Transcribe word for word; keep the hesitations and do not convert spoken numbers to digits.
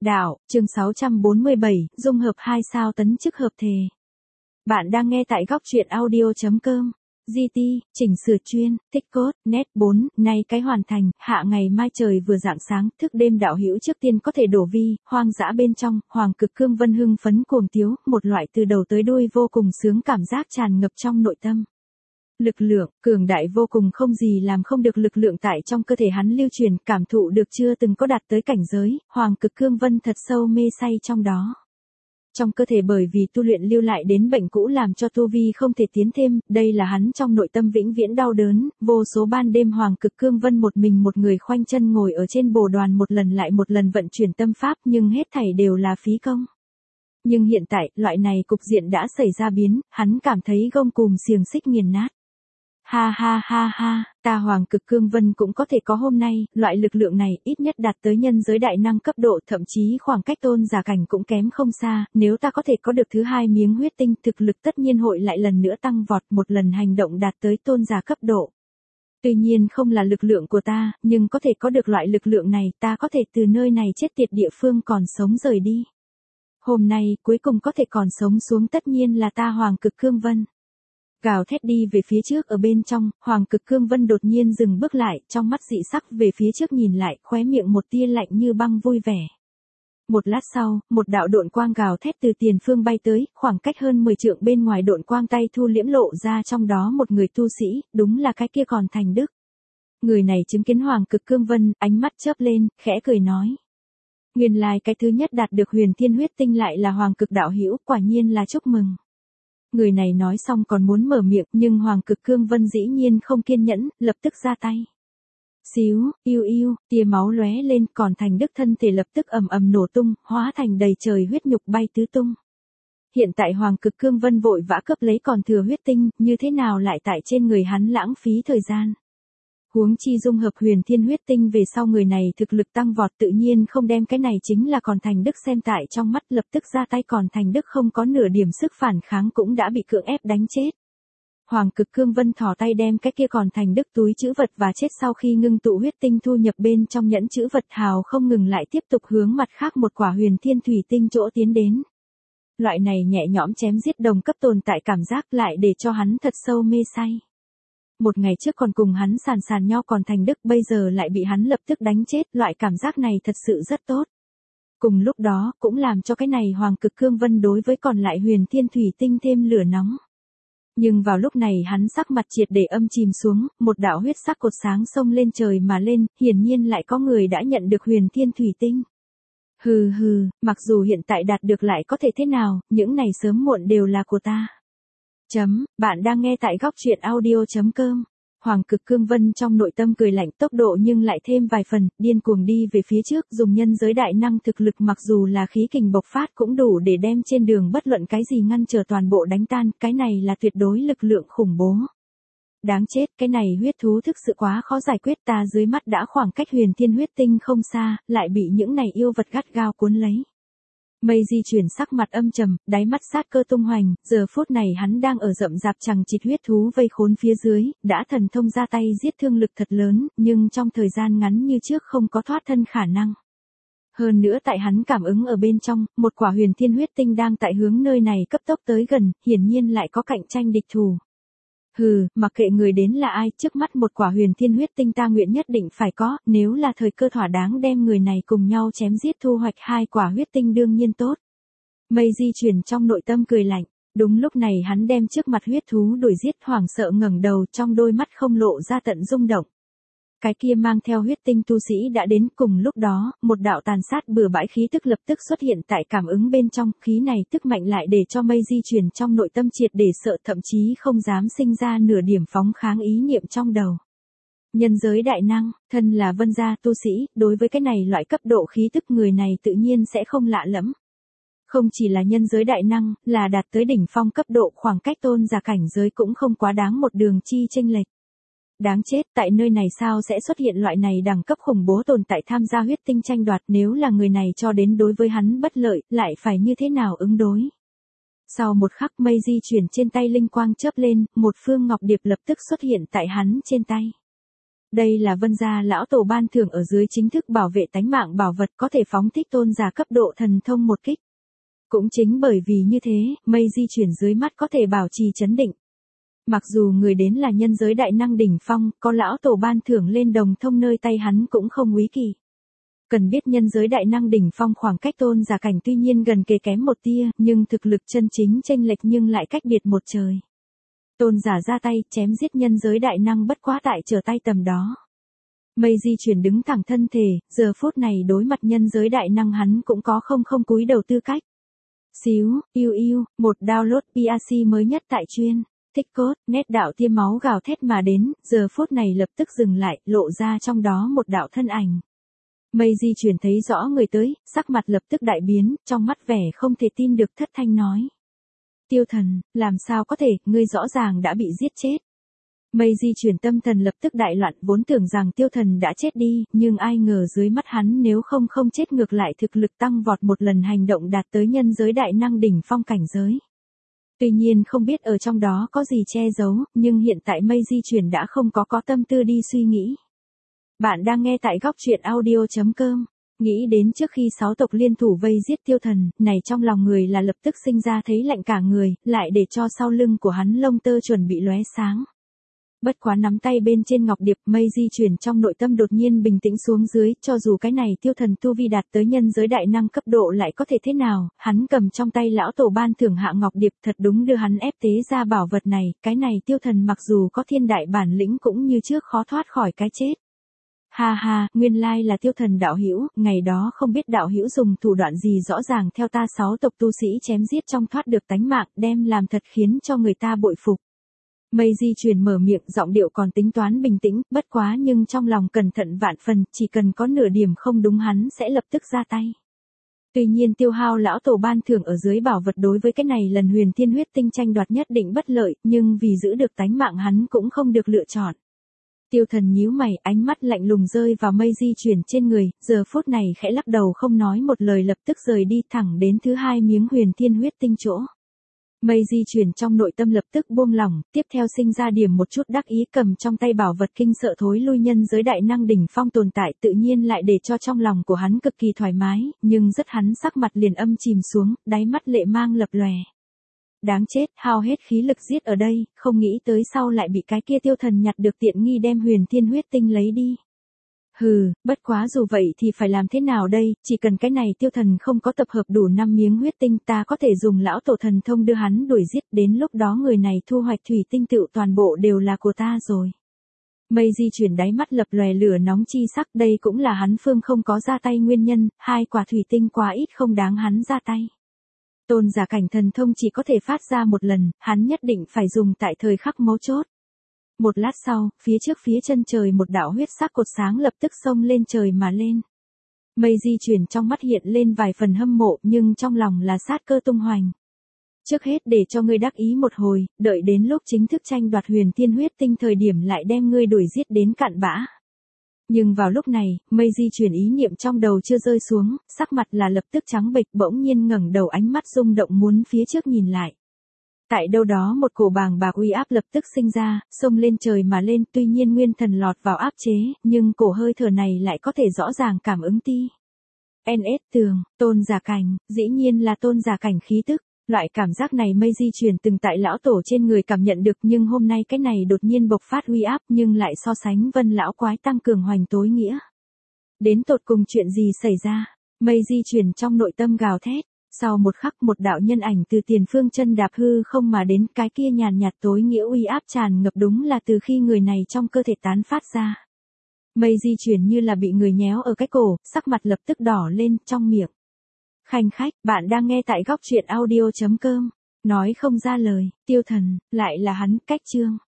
Đạo, chương sáu trăm bốn mươi bảy, dung hợp hai sao tấn chức hợp thể. Bạn đang nghe tại góc truyện audio chấm com. giê tê, chỉnh sửa chuyên, tích cốt, net bốn, nay cái hoàn thành, hạ ngày mai trời vừa rạng sáng, thức đêm đạo hữu trước tiên có thể đổ vi, hoang dã bên trong, Hoàng Cực Cương Vân hưng phấn cuồng tiếu, một loại từ đầu tới đuôi vô cùng sướng cảm giác tràn ngập trong nội tâm. Lực lượng, cường đại vô cùng không gì làm không được lực lượng tại trong cơ thể hắn lưu truyền, cảm thụ được chưa từng có đạt tới cảnh giới, Hoàng Cực Cương Vân thật sâu mê say trong đó. Trong cơ thể bởi vì tu luyện lưu lại đến bệnh cũ làm cho tu vi không thể tiến thêm, đây là hắn trong nội tâm vĩnh viễn đau đớn, vô số ban đêm Hoàng Cực Cương Vân một mình một người khoanh chân ngồi ở trên bồ đoàn một lần lại một lần vận chuyển tâm pháp nhưng hết thảy đều là phí công. Nhưng hiện tại, loại này cục diện đã xảy ra biến, hắn cảm thấy gông cùm xiềng xích nghiền nát. Ha ha ha ha, ta Hoàng Cực Cương Vân cũng có thể có hôm nay, loại lực lượng này ít nhất đạt tới nhân giới đại năng cấp độ, thậm chí khoảng cách tôn giả cảnh cũng kém không xa, nếu ta có thể có được thứ hai miếng huyết tinh, thực lực tất nhiên hội lại lần nữa tăng vọt, một lần hành động đạt tới tôn giả cấp độ. Tuy nhiên không là lực lượng của ta, nhưng có thể có được loại lực lượng này, ta có thể từ nơi này chết tiệt địa phương còn sống rời đi. Hôm nay, cuối cùng có thể còn sống xuống tất nhiên là ta Hoàng Cực Cương Vân. Gào thét đi về phía trước ở bên trong, Hoàng Cực Cương Vân đột nhiên dừng bước lại, trong mắt dị sắc về phía trước nhìn lại, khóe miệng một tia lạnh như băng vui vẻ. Một lát sau, một đạo độn quang gào thét từ tiền phương bay tới, khoảng cách hơn mười trượng bên ngoài độn quang tay thu liễm lộ ra trong đó một người tu sĩ, đúng là cái kia còn thành đức. Người này chứng kiến Hoàng Cực Cương Vân, ánh mắt chớp lên, khẽ cười nói. Nguyên lai cái thứ nhất đạt được huyền thiên huyết tinh lại là Hoàng Cực đạo hữu, quả nhiên là chúc mừng. Người này nói xong còn muốn mở miệng, nhưng Hoàng Cực Cương Vân dĩ nhiên không kiên nhẫn, lập tức ra tay. Xíu, yêu yêu, tia máu lóe lên, còn thành đức thân thể lập tức ầm ầm nổ tung, hóa thành đầy trời huyết nhục bay tứ tung. Hiện tại Hoàng Cực Cương Vân vội vã cướp lấy còn thừa huyết tinh, như thế nào lại tại trên người hắn lãng phí thời gian. Huống chi dung hợp huyền thiên huyết tinh về sau người này thực lực tăng vọt tự nhiên không đem cái này chính là còn thành đức xem tại trong mắt, lập tức ra tay, còn thành đức không có nửa điểm sức phản kháng cũng đã bị cưỡng ép đánh chết. Hoàng Cực Cương Vân thò tay đem cái kia còn thành đức túi trữ vật và chết sau khi ngưng tụ huyết tinh thu nhập bên trong nhẫn trữ vật, hào không ngừng lại tiếp tục hướng mặt khác một quả huyền thiên thủy tinh chỗ tiến đến. Loại này nhẹ nhõm chém giết đồng cấp tồn tại cảm giác lại để cho hắn thật sâu mê say. Một ngày trước còn cùng hắn sàn sàn nho còn thành đức, bây giờ lại bị hắn lập tức đánh chết, loại cảm giác này thật sự rất tốt. Cùng lúc đó, cũng làm cho cái này Hoàng Cực Cương Vân đối với còn lại huyền thiên thủy tinh thêm lửa nóng. Nhưng vào lúc này hắn sắc mặt triệt để âm chìm xuống, một đạo huyết sắc cột sáng xông lên trời mà lên, hiển nhiên lại có người đã nhận được huyền thiên thủy tinh. Hừ hừ, mặc dù hiện tại đạt được lại có thể thế nào, những này sớm muộn đều là của ta. Chấm, bạn đang nghe tại góc truyện audio chấm com. Hoàng Cực Cương Vân trong nội tâm cười lạnh, tốc độ nhưng lại thêm vài phần, điên cuồng đi về phía trước, dùng nhân giới đại năng thực lực mặc dù là khí kình bộc phát cũng đủ để đem trên đường bất luận cái gì ngăn trở toàn bộ đánh tan, cái này là tuyệt đối lực lượng khủng bố. Đáng chết, cái này huyết thú thực sự quá khó giải quyết, ta dưới mắt đã khoảng cách huyền thiên huyết tinh không xa, lại bị những này yêu vật gắt gao cuốn lấy. Mây di chuyển sắc mặt âm trầm, đáy mắt sát cơ tung hoành, giờ phút này hắn đang ở rậm rạp chằng chịt huyết thú vây khốn phía dưới, đã thần thông ra tay giết thương lực thật lớn, nhưng trong thời gian ngắn như trước không có thoát thân khả năng. Hơn nữa tại hắn cảm ứng ở bên trong, một quả huyền thiên huyết tinh đang tại hướng nơi này cấp tốc tới gần, hiển nhiên lại có cạnh tranh địch thủ. Hừ, mặc kệ người đến là ai, trước mắt một quả huyền thiên huyết tinh ta nguyện nhất định phải có, nếu là thời cơ thỏa đáng đem người này cùng nhau chém giết thu hoạch hai quả huyết tinh đương nhiên tốt. Mây di chuyển trong nội tâm cười lạnh, đúng lúc này hắn đem trước mặt huyết thú đuổi giết, hoảng sợ ngẩng đầu, trong đôi mắt không lộ ra tận rung động. Cái kia mang theo huyết tinh tu sĩ đã đến, cùng lúc đó, một đạo tàn sát bừa bãi khí tức lập tức xuất hiện tại cảm ứng bên trong, khí này tức mạnh lại để cho mây di chuyển trong nội tâm triệt để sợ, thậm chí không dám sinh ra nửa điểm phóng kháng ý niệm trong đầu. Nhân giới đại năng, thân là vân gia tu sĩ, đối với cái này loại cấp độ khí tức người này tự nhiên sẽ không lạ lẫm. Không chỉ là nhân giới đại năng, là đạt tới đỉnh phong cấp độ, khoảng cách tôn giả cảnh giới cũng không quá đáng một đường chi chênh lệch. Đáng chết, tại nơi này sao sẽ xuất hiện loại này đẳng cấp khủng bố tồn tại tham gia huyết tinh tranh đoạt, nếu là người này cho đến đối với hắn bất lợi, lại phải như thế nào ứng đối. Sau một khắc mây di chuyển trên tay linh quang chớp lên, một phương ngọc điệp lập tức xuất hiện tại hắn trên tay. Đây là Vân gia lão tổ ban thưởng ở dưới chính thức bảo vệ tánh mạng bảo vật có thể phóng thích tôn giả cấp độ thần thông một kích. Cũng chính bởi vì như thế, mây di chuyển dưới mắt có thể bảo trì chấn định. Mặc dù người đến là nhân giới đại năng đỉnh phong, có lão tổ ban thưởng lên đồng thông nơi tay hắn cũng không quý kỳ. Cần biết nhân giới đại năng đỉnh phong khoảng cách tôn giả cảnh tuy nhiên gần kề kém một tia, nhưng thực lực chân chính chênh lệch nhưng lại cách biệt một trời. Tôn giả ra tay, chém giết nhân giới đại năng bất quá tại trở tay tầm đó. Mây di chuyển đứng thẳng thân thể, giờ phút này đối mặt nhân giới đại năng hắn cũng có không không cúi đầu tư cách. Xíu, yêu yêu, một download pê a xê mới nhất tại chuyên. Thích cốt, nét đạo tia máu gào thét mà đến, giờ phút này lập tức dừng lại, lộ ra trong đó một đạo thân ảnh. Mây di chuyển thấy rõ người tới, sắc mặt lập tức đại biến, trong mắt vẻ không thể tin được thất thanh nói. Tiêu thần, làm sao có thể, ngươi rõ ràng đã bị giết chết. Mây di chuyển tâm thần lập tức đại loạn, vốn tưởng rằng tiêu thần đã chết đi, nhưng ai ngờ dưới mắt hắn nếu không không chết ngược lại thực lực tăng vọt một lần hành động đạt tới nhân giới đại năng đỉnh phong cảnh giới. Tuy nhiên không biết ở trong đó có gì che giấu, nhưng hiện tại mây di chuyển đã không có có tâm tư đi suy nghĩ. Bạn đang nghe tại góc truyện audio chấm com. Nghĩ đến trước khi sáu tộc liên thủ vây giết tiêu thần, này trong lòng người là lập tức sinh ra thấy lạnh cả người, lại để cho sau lưng của hắn lông tơ chuẩn bị lóe sáng. Bất quá nắm tay bên trên ngọc điệp, mây di chuyển trong nội tâm đột nhiên bình tĩnh xuống dưới, cho dù cái này tiêu thần tu vi đạt tới nhân giới đại năng cấp độ lại có thể thế nào, hắn cầm trong tay lão tổ ban thưởng hạ ngọc điệp thật đúng đưa hắn ép tế ra bảo vật này, cái này tiêu thần mặc dù có thiên đại bản lĩnh cũng như trước khó thoát khỏi cái chết. Ha ha, nguyên lai là tiêu thần đạo hữu, ngày đó không biết đạo hữu dùng thủ đoạn gì rõ ràng theo ta sáu tộc tu sĩ chém giết trong thoát được tánh mạng, đem làm thật khiến cho người ta bội phục. Mây di chuyển mở miệng, giọng điệu còn tính toán bình tĩnh, bất quá nhưng trong lòng cẩn thận vạn phần, chỉ cần có nửa điểm không đúng hắn sẽ lập tức ra tay. Tuy nhiên tiêu hao lão tổ ban thưởng ở dưới bảo vật đối với cái này lần huyền thiên huyết tinh tranh đoạt nhất định bất lợi, nhưng vì giữ được tánh mạng hắn cũng không được lựa chọn. Tiêu thần nhíu mày, ánh mắt lạnh lùng rơi vào mây di chuyển trên người, giờ phút này khẽ lắc đầu không nói một lời lập tức rời đi thẳng đến thứ hai miếng huyền thiên huyết tinh chỗ. Mây di chuyển trong nội tâm lập tức buông lỏng, tiếp theo sinh ra điểm một chút đắc ý cầm trong tay bảo vật kinh sợ thối lui nhân giới đại năng đỉnh phong tồn tại tự nhiên lại để cho trong lòng của hắn cực kỳ thoải mái, nhưng rất hắn sắc mặt liền âm chìm xuống, đáy mắt lệ mang lập lòe. Đáng chết, hao hết khí lực giết ở đây, không nghĩ tới sau lại bị cái kia tiêu thần nhặt được tiện nghi đem huyền thiên huyết tinh lấy đi. Hừ, bất quá dù vậy thì phải làm thế nào đây, chỉ cần cái này tiêu thần không có tập hợp đủ năm miếng huyết tinh ta có thể dùng lão tổ thần thông đưa hắn đuổi giết, đến lúc đó người này thu hoạch thủy tinh tựu toàn bộ đều là của ta rồi. Mây di chuyển đáy mắt lập lòe lửa nóng chi sắc, đây cũng là hắn phương không có ra tay nguyên nhân, hai quả thủy tinh quá ít không đáng hắn ra tay. Tôn giả cảnh thần thông chỉ có thể phát ra một lần, hắn nhất định phải dùng tại thời khắc mấu chốt. Một lát sau, phía trước phía chân trời một đạo huyết sắc cột sáng lập tức xông lên trời mà lên. Mây di chuyển trong mắt hiện lên vài phần hâm mộ nhưng trong lòng là sát cơ tung hoành. Trước hết để cho ngươi đắc ý một hồi, đợi đến lúc chính thức tranh đoạt huyền thiên huyết tinh thời điểm lại đem ngươi đuổi giết đến cạn bã. Nhưng vào lúc này, mây di chuyển ý niệm trong đầu chưa rơi xuống, sắc mặt là lập tức trắng bệch bỗng nhiên ngẩng đầu ánh mắt rung động muốn phía trước nhìn lại. Tại đâu đó một cổ bàng bạc uy áp lập tức sinh ra, xông lên trời mà lên, tuy nhiên nguyên thần lọt vào áp chế, nhưng cổ hơi thở này lại có thể rõ ràng cảm ứng ti. en ét tường, tôn giả cảnh, dĩ nhiên là tôn giả cảnh khí tức. Loại cảm giác này mây di chuyển từng tại lão tổ trên người cảm nhận được nhưng hôm nay cái này đột nhiên bộc phát uy áp nhưng lại so sánh vân lão quái tăng cường hoành tối nghĩa. Đến tột cùng chuyện gì xảy ra, mây di chuyển trong nội tâm gào thét. Sau một khắc một đạo nhân ảnh từ tiền phương chân đạp hư không mà đến, cái kia nhàn nhạt tối nghĩa uy áp tràn ngập đúng là từ khi người này trong cơ thể tán phát ra. Mây di chuyển như là bị người nhéo ở cái cổ, sắc mặt lập tức đỏ lên trong miệng. Khanh khách, bạn đang nghe tại góc truyện audio chấm com. Nói không ra lời, tiêu thần, lại là hắn, cách chương.